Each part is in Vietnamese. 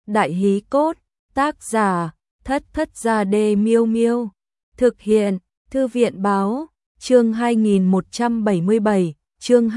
Đại hí cốt, tác giả, Thất Thất Gia Đê Miêu Miêu. Thực hiện, Thư viện Báo, chương 2177, chương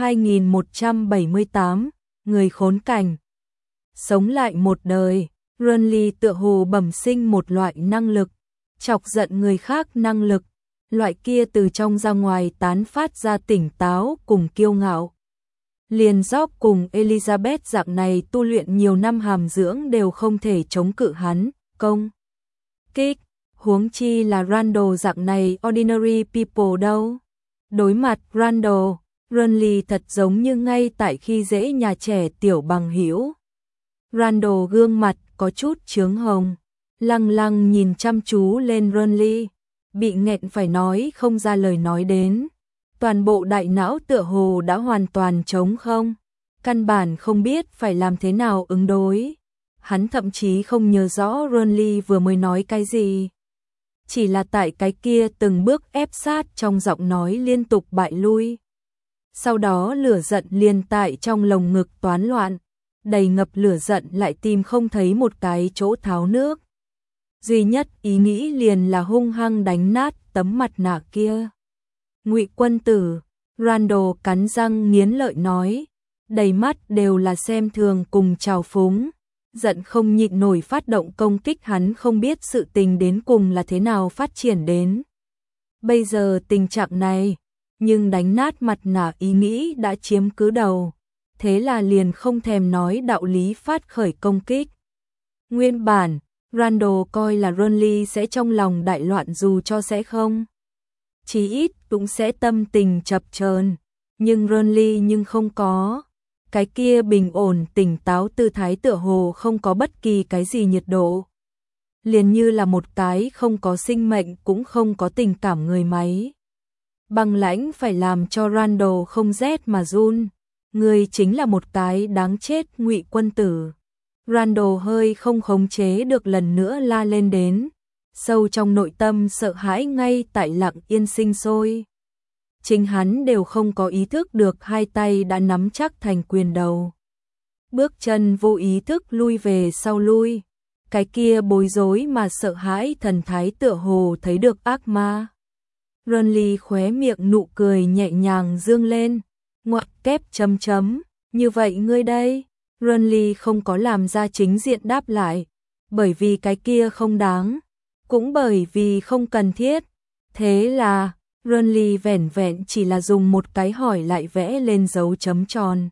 2178, người khốn cảnh. Sống lại một đời, Renly tựa hồ bẩm sinh một loại năng lực, chọc giận người khác năng lực, loại kia từ trong ra ngoài tán phát ra tỉnh táo cùng kiêu ngạo. Liền Job cùng Elizabeth dạng này tu luyện nhiều năm hàm dưỡng đều không thể chống cự hắn, công kích, huống chi là Randall dạng này ordinary people đâu. Đối mặt Randall, Renly thật giống như ngay tại khi dễ nhà trẻ tiểu bằng hữu. Randall gương mặt có chút chướng hồng, lăng lăng nhìn chăm chú lên Renly, bị nghẹn phải nói không ra lời nói đến. Toàn bộ đại não tựa hồ đã hoàn toàn trống không, căn bản không biết phải làm thế nào ứng đối. Hắn thậm chí không nhớ rõ Renly vừa mới nói cái gì. Chỉ là tại cái kia từng bước ép sát trong giọng nói liên tục bại lui. Sau đó lửa giận liền tại trong lồng ngực toán loạn, đầy ngập lửa giận lại tìm không thấy một cái chỗ tháo nước. Duy nhất ý nghĩ liền là hung hăng đánh nát tấm mặt nạ kia. Ngụy quân tử, Randall cắn răng nghiến lợi nói, đầy mắt đều là xem thường cùng trào phúng, giận không nhịn nổi phát động công kích. Hắn không biết sự tình đến cùng là thế nào phát triển đến bây giờ tình trạng này, nhưng đánh nát mặt nạ ý nghĩ đã chiếm cứ đầu, thế là liền không thèm nói đạo lý phát khởi công kích. Nguyên bản, Randall coi là Renly sẽ trong lòng đại loạn dù cho sẽ không. Chí ít cũng sẽ tâm tình chập chờn, nhưng Renly nhưng không có. Cái kia bình ổn tỉnh táo tư thái tựa hồ không có bất kỳ cái gì nhiệt độ. Liền như là một cái không có sinh mệnh cũng không có tình cảm người máy. Băng lãnh phải làm cho Randall không rét mà run. Người chính là một cái đáng chết Ngụy quân tử. Randall hơi không khống chế được lần nữa la lên đến. Sâu trong nội tâm sợ hãi ngay tại lặng yên sinh sôi. Chính hắn đều không có ý thức được hai tay đã nắm chắc thành quyền đầu. Bước chân vô ý thức lui về sau lui. Cái kia bối rối mà sợ hãi thần thái tựa hồ thấy được ác ma. Renly khóe miệng nụ cười nhẹ nhàng dương lên. Ngoặc kép chấm chấm. Như vậy ngươi đây? Renly không có làm ra chính diện đáp lại. Bởi vì cái kia không đáng. Cũng bởi vì không cần thiết. Thế là Renly vẻn vẹn chỉ là dùng một cái hỏi lại vẽ lên dấu chấm tròn.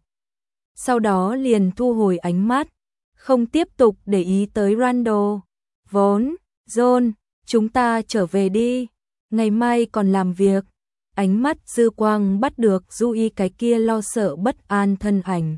Sau đó liền thu hồi ánh mắt, không tiếp tục để ý tới Randall. Vốn, John, chúng ta trở về đi, ngày mai còn làm việc. Ánh mắt dư quang bắt được Joey cái kia lo sợ bất an thân ảnh.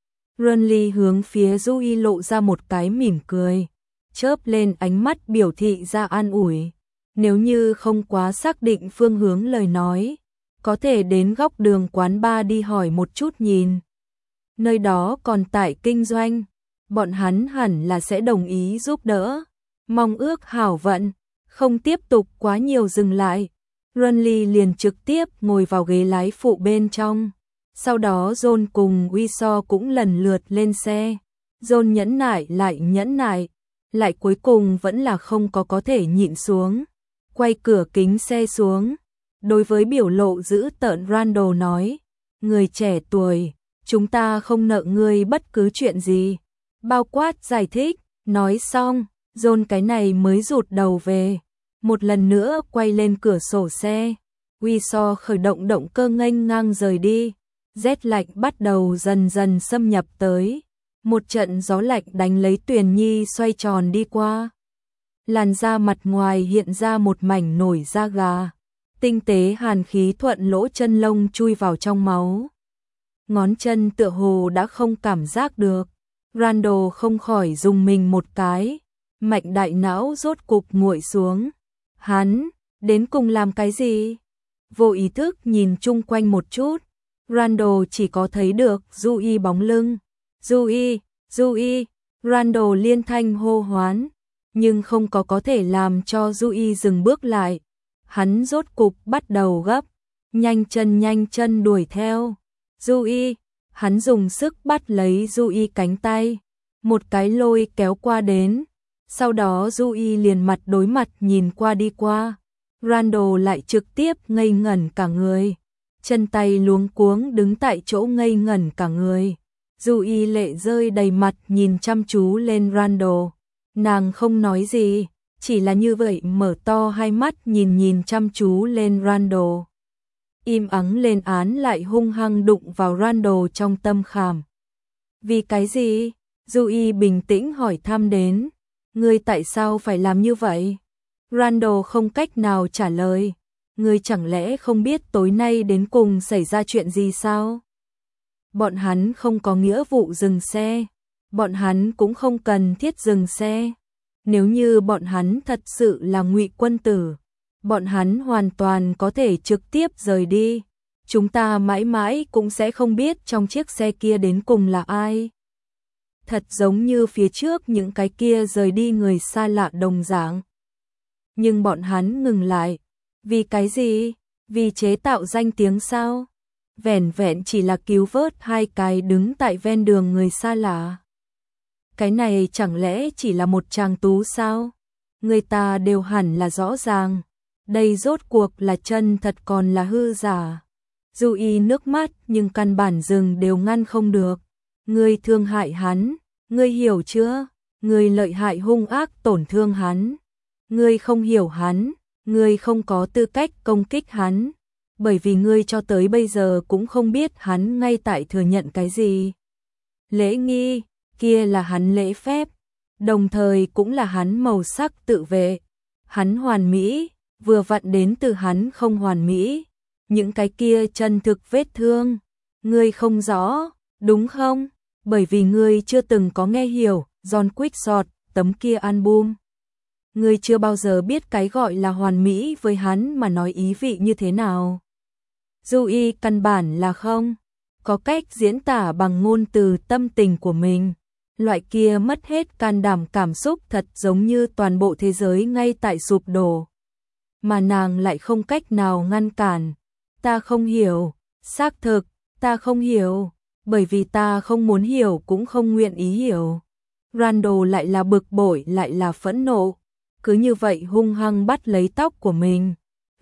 Renly hướng phía Joey lộ ra một cái mỉm cười, chớp lên ánh mắt biểu thị ra an ủi. Nếu như không quá xác định phương hướng lời nói, có thể đến góc đường quán bar đi hỏi một chút nhìn. Nơi đó còn tại kinh doanh, bọn hắn hẳn là sẽ đồng ý giúp đỡ. Mong ước hảo vận, không tiếp tục quá nhiều dừng lại. Renly liền trực tiếp ngồi vào ghế lái phụ bên trong. Sau đó John cùng Wiso cũng lần lượt lên xe. John nhẫn nại lại nhẫn nại, lại cuối cùng vẫn là không có thể nhịn xuống. Quay cửa kính xe xuống, đối với biểu lộ dữ tợn Randall nói, người trẻ tuổi, chúng ta không nợ ngươi bất cứ chuyện gì. Bao quát giải thích, nói xong, John cái này mới rụt đầu về, một lần nữa quay lên cửa sổ xe. Wiso khởi động động cơ nghênh ngang rời đi, rét lạnh bắt đầu dần dần xâm nhập tới. Một trận gió lạnh đánh lấy Tuyền Nhi xoay tròn đi qua. Làn da mặt ngoài hiện ra một mảnh nổi da gà, tinh tế hàn khí thuận lỗ chân lông chui vào trong máu. Ngón chân tựa hồ đã không cảm giác được. Randall không khỏi dùng mình một cái, mạch đại não rốt cục nguội xuống. Hắn, đến cùng làm cái gì? Vô ý thức nhìn chung quanh một chút, Randall chỉ có thấy được Joey bóng lưng. Joey, Joey, Randall liên thanh hô hoán. Nhưng không có thể làm cho Joey dừng bước lại. Hắn rốt cục bắt đầu gấp, nhanh chân đuổi theo. Joey, hắn dùng sức bắt lấy Joey cánh tay, một cái lôi kéo qua đến. Sau đó Dewey liền mặt đối mặt nhìn qua đi qua. Randall lại trực tiếp ngây ngẩn cả người. Chân tay luống cuống đứng tại chỗ ngây ngẩn cả người. Dewey lệ rơi đầy mặt nhìn chăm chú lên Randall. Nàng không nói gì, chỉ là như vậy mở to hai mắt nhìn chăm chú lên Randall. Im ắng lên án lại hung hăng đụng vào Randall trong tâm khảm. Vì cái gì? Dewey bình tĩnh hỏi thăm đến. Ngươi tại sao phải làm như vậy? Randall không cách nào trả lời. Ngươi chẳng lẽ không biết tối nay đến cùng xảy ra chuyện gì sao? Bọn hắn không có nghĩa vụ dừng xe. Bọn hắn cũng không cần thiết dừng xe. Nếu như bọn hắn thật sự là Ngụy quân tử, bọn hắn hoàn toàn có thể trực tiếp rời đi. Chúng ta mãi mãi cũng sẽ không biết trong chiếc xe kia đến cùng là ai. Thật giống như phía trước những cái kia rời đi người xa lạ đồng dạng. Nhưng bọn hắn ngừng lại. Vì cái gì? Vì chế tạo danh tiếng sao? Vẻn vẹn chỉ là cứu vớt hai cái đứng tại ven đường người xa lạ. Cái này chẳng lẽ chỉ là một tràng tú sao? Người ta đều hẳn là rõ ràng. Đây rốt cuộc là chân thật còn là hư giả. Dewey nước mắt nhưng căn bản dừng đều ngăn không được. Ngươi thương hại hắn, ngươi hiểu chưa? Ngươi lợi hại hung ác tổn thương hắn. Ngươi không hiểu hắn, ngươi không có tư cách công kích hắn. Bởi vì ngươi cho tới bây giờ cũng không biết hắn ngay tại thừa nhận cái gì. Lễ nghi, kia là hắn lễ phép, đồng thời cũng là hắn màu sắc tự vệ. Hắn hoàn mỹ, vừa vặn đến từ hắn không hoàn mỹ. Những cái kia chân thực vết thương, ngươi không rõ, đúng không? Bởi vì ngươi chưa từng có nghe hiểu John Quixote, tấm kia album. Ngươi chưa bao giờ biết cái gọi là hoàn mỹ với hắn mà nói ý vị như thế nào. Dewey căn bản là không có cách diễn tả bằng ngôn từ tâm tình của mình. Loại kia mất hết can đảm cảm xúc thật giống như toàn bộ thế giới ngay tại sụp đổ. Mà nàng lại không cách nào ngăn cản. Ta không hiểu, xác thực, ta không hiểu, bởi vì ta không muốn hiểu cũng không nguyện ý hiểu. Randall lại là bực bội lại là phẫn nộ. Cứ như vậy hung hăng bắt lấy tóc của mình.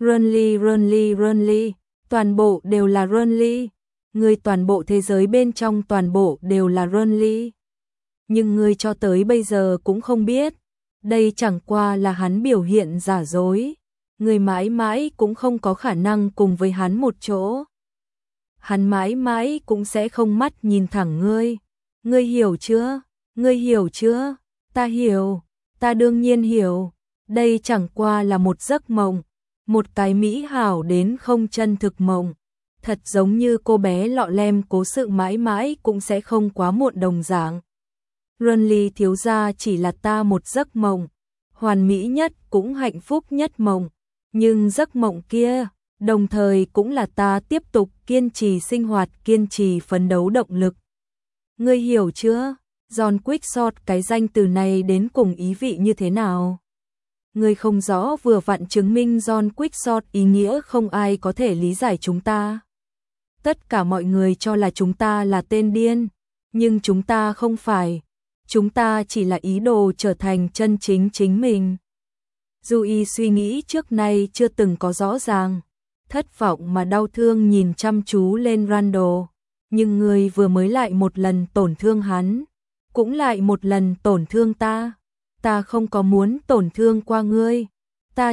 Runly, toàn bộ đều là Runly. Ngươi toàn bộ thế giới bên trong toàn bộ đều là Runly. Nhưng ngươi cho tới bây giờ cũng không biết. Đây chẳng qua là hắn biểu hiện giả dối. Ngươi mãi mãi cũng không có khả năng cùng với hắn một chỗ. Hắn mãi mãi cũng sẽ không mắt nhìn thẳng ngươi. Ngươi hiểu chưa? Ngươi hiểu chưa? Ta hiểu, ta đương nhiên hiểu. Đây chẳng qua là một giấc mộng, một cái mỹ hảo đến không chân thực mộng. Thật giống như cô bé lọ lem cố sự mãi mãi cũng sẽ không quá muộn đồng dạng. Runly thiếu gia chỉ là ta một giấc mộng, hoàn mỹ nhất cũng hạnh phúc nhất mộng. Nhưng giấc mộng kia, đồng thời cũng là ta tiếp tục kiên trì sinh hoạt, kiên trì phấn đấu động lực. Ngươi hiểu chưa? John Quixote cái danh từ này đến cùng ý vị như thế nào? Ngươi không rõ vừa vặn chứng minh John Quixote ý nghĩa không ai có thể lý giải chúng ta. Tất cả mọi người cho là chúng ta là tên điên, nhưng chúng ta không phải. Chúng ta chỉ là ý đồ trở thành chân chính chính mình. Dewey suy nghĩ trước nay chưa từng có rõ ràng, thất vọng mà đau thương nhìn chăm chú lên Randall. Nhưng ngươi vừa mới lại một lần tổn thương hắn, cũng lại một lần tổn thương ta. Ta không có muốn tổn thương qua ngươi. Ta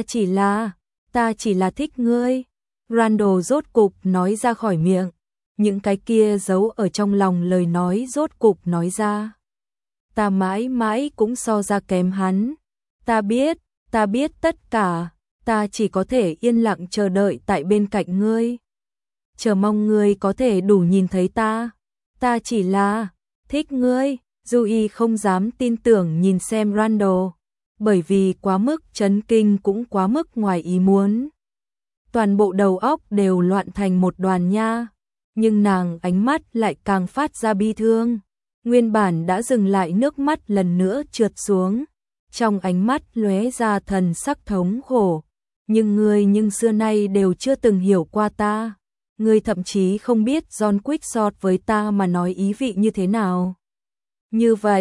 chỉ là thích ngươi. Randall rốt cục nói ra khỏi miệng. Những cái kia giấu ở trong lòng lời nói rốt cục nói ra. Ta mãi mãi cũng so ra kém hắn. Ta biết tất cả. Ta chỉ có thể yên lặng chờ đợi tại bên cạnh ngươi. Chờ mong ngươi có thể đủ nhìn thấy ta. Ta chỉ là thích ngươi. Dewey không dám tin tưởng nhìn xem Randall, bởi vì quá mức chấn kinh cũng quá mức ngoài ý muốn. Toàn bộ đầu óc đều loạn thành một đoàn nha, nhưng nàng ánh mắt lại càng phát ra bi thương. Nguyên bản đã dừng lại nước mắt lần nữa trượt xuống, trong ánh mắt lóe ra thần sắc thống khổ. Nhưng xưa nay đều chưa từng hiểu qua ta. Ngươi thậm chí không biết John Quixote với ta mà nói ý vị như thế nào. Như vậy,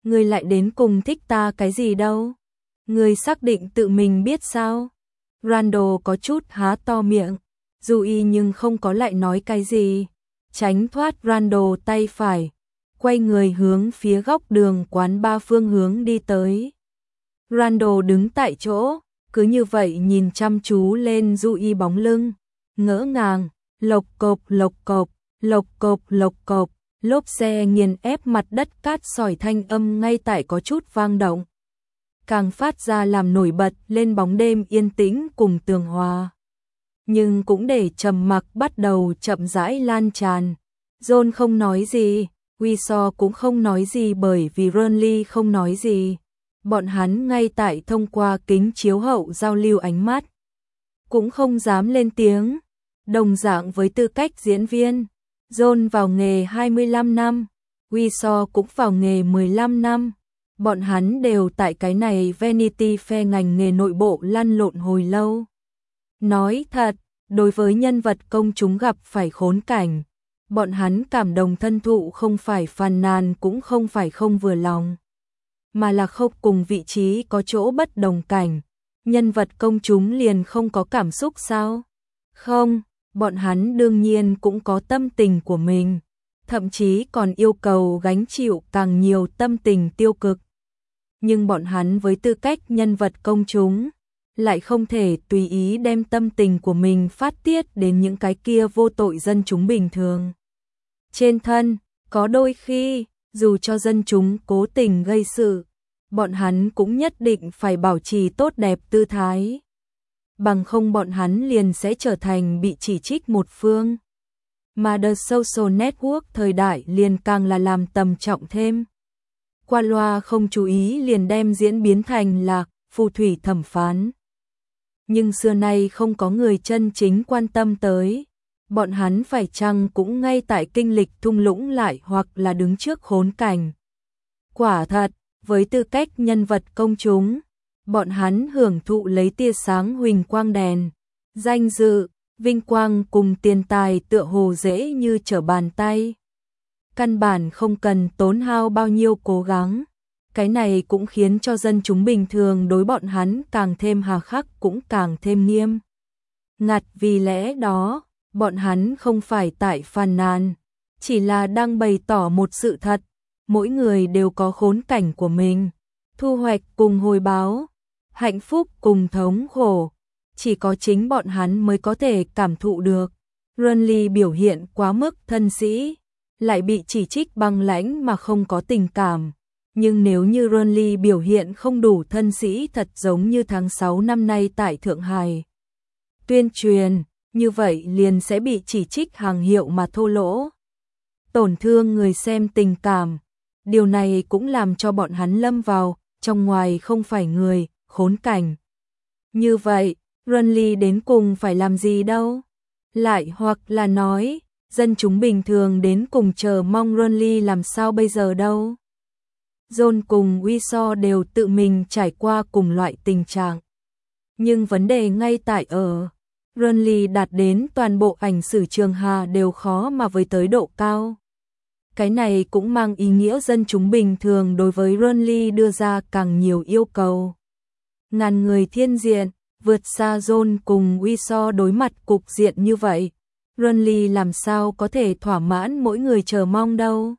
Ngươi lại đến cùng thích ta cái gì đâu? Ngươi xác định tự mình biết sao? Randall có chút há to miệng, Dewey nhưng không có lại nói cái gì. Tránh thoát Randall tay phải, quay người hướng phía góc đường quán ba phương hướng đi tới. Randall đứng tại chỗ, cứ như vậy nhìn chăm chú lên Dewey bóng lưng, ngỡ ngàng, lộc cộp lộc cộp, lộc cộp lộc cộp, lốp xe nghiền ép mặt đất cát sỏi thanh âm ngay tại có chút vang động. Càng phát ra làm nổi bật lên bóng đêm yên tĩnh cùng tường hòa. Nhưng cũng để trầm mặc bắt đầu chậm rãi lan tràn. John không nói gì, Weasel cũng không nói gì bởi vì Ronly không nói gì. Bọn hắn ngay tại thông qua kính chiếu hậu giao lưu ánh mắt. Cũng không dám lên tiếng. Đồng dạng với tư cách diễn viên, John vào nghề 25 năm, Weasel cũng vào nghề 15 năm. Bọn hắn đều tại cái này Vanity Fair ngành nghề nội bộ lăn lộn hồi lâu. Nói thật, đối với nhân vật công chúng gặp phải khốn cảnh, bọn hắn cảm đồng thân thụ không phải phàn nàn cũng không phải không vừa lòng, mà là không cùng vị trí có chỗ bất đồng cảnh. Nhân vật công chúng liền không có cảm xúc sao? Không, bọn hắn đương nhiên cũng có tâm tình của mình, thậm chí còn yêu cầu gánh chịu càng nhiều tâm tình tiêu cực. Nhưng bọn hắn với tư cách nhân vật công chúng, lại không thể tùy ý đem tâm tình của mình phát tiết đến những cái kia vô tội dân chúng bình thường. Trên thân, có đôi khi, dù cho dân chúng cố tình gây sự, bọn hắn cũng nhất định phải bảo trì tốt đẹp tư thái. Bằng không bọn hắn liền sẽ trở thành bị chỉ trích một phương. Mà The Social Network thời đại liền càng là làm tầm trọng thêm. Qua loa không chú ý liền đem diễn biến thành là phù thủy thẩm phán. Nhưng xưa nay không có người chân chính quan tâm tới. Bọn hắn phải chăng cũng ngay tại kinh lịch thung lũng lại hoặc là đứng trước khốn cảnh. Quả thật, với tư cách nhân vật công chúng, bọn hắn hưởng thụ lấy tia sáng huỳnh quang đèn, danh dự, vinh quang cùng tiền tài tựa hồ dễ như trở bàn tay. Căn bản không cần tốn hao bao nhiêu cố gắng. Cái này cũng khiến cho dân chúng bình thường đối bọn hắn càng thêm hà khắc cũng càng thêm nghiêm ngặt. Vì lẽ đó, bọn hắn không phải tại phàn nàn, chỉ là đang bày tỏ một sự thật. Mỗi người đều có khốn cảnh của mình, thu hoạch cùng hồi báo, hạnh phúc cùng thống khổ. Chỉ có chính bọn hắn mới có thể cảm thụ được. Ronly biểu hiện quá mức thân sĩ, lại bị chỉ trích băng lãnh mà không có tình cảm. Nhưng nếu như Ronly biểu hiện không đủ thân sĩ thật giống như tháng 6 năm nay tại Thượng Hải tuyên truyền, như vậy liền sẽ bị chỉ trích hàng hiệu mà thô lỗ, tổn thương người xem tình cảm. Điều này cũng làm cho bọn hắn lâm vào trong ngoài không phải người, khốn cảnh. Như vậy, Ronly đến cùng phải làm gì đâu? Lại hoặc là nói, dân chúng bình thường đến cùng chờ mong Ronly làm sao bây giờ đâu? John cùng Weasel đều tự mình trải qua cùng loại tình trạng. Nhưng vấn đề ngay tại ở, Ronly đạt đến toàn bộ ảnh sử Trường Hà đều khó mà với tới độ cao. Cái này cũng mang ý nghĩa dân chúng bình thường đối với Ronly đưa ra càng nhiều yêu cầu. Ngàn người thiên diện, vượt xa John cùng Weasel đối mặt cục diện như vậy. Ronly làm sao có thể thỏa mãn mỗi người chờ mong đâu.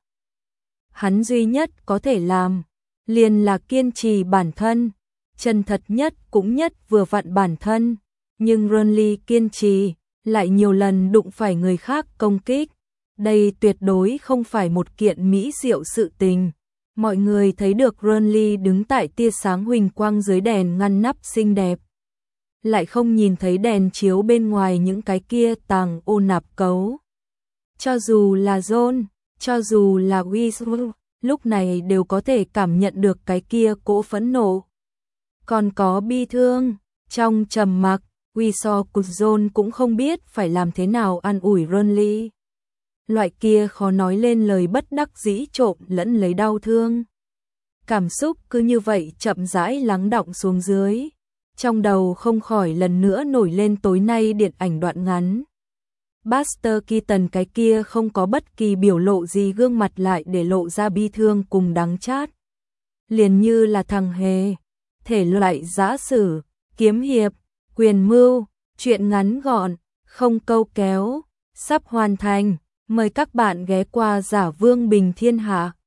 Hắn duy nhất có thể làm, liền là kiên trì bản thân, chân thật nhất cũng nhất vừa vặn bản thân. Nhưng Ronly kiên trì, lại nhiều lần đụng phải người khác công kích. Đây tuyệt đối không phải một kiện mỹ diệu sự tình. Mọi người thấy được Ronly đứng tại tia sáng huỳnh quang dưới đèn ngăn nắp xinh đẹp. Lại không nhìn thấy đèn chiếu bên ngoài những cái kia tàng ô nạp cấu. Cho dù là John, cho dù là Weasel, lúc này đều có thể cảm nhận được cái kia cỗ phẫn nộ. Còn có bi thương, trong trầm mặc, Weasel cùng John cũng không biết phải làm thế nào an ủi Ronly. Loại kia khó nói lên lời bất đắc dĩ trộn lẫn lấy đau thương. Cảm xúc cứ như vậy chậm rãi lắng đọng xuống dưới. Trong đầu không khỏi lần nữa nổi lên tối nay điện ảnh đoạn ngắn. Buster Keaton cái kia không có bất kỳ biểu lộ gì gương mặt lại để lộ ra bi thương cùng đắng chát. liền như là thằng hề. Thể loại giã sử, kiếm hiệp, quyền mưu, truyện ngắn gọn, không câu kéo, sắp hoàn thành. Mời các bạn ghé qua Giả Vương Bình Thiên Hạ.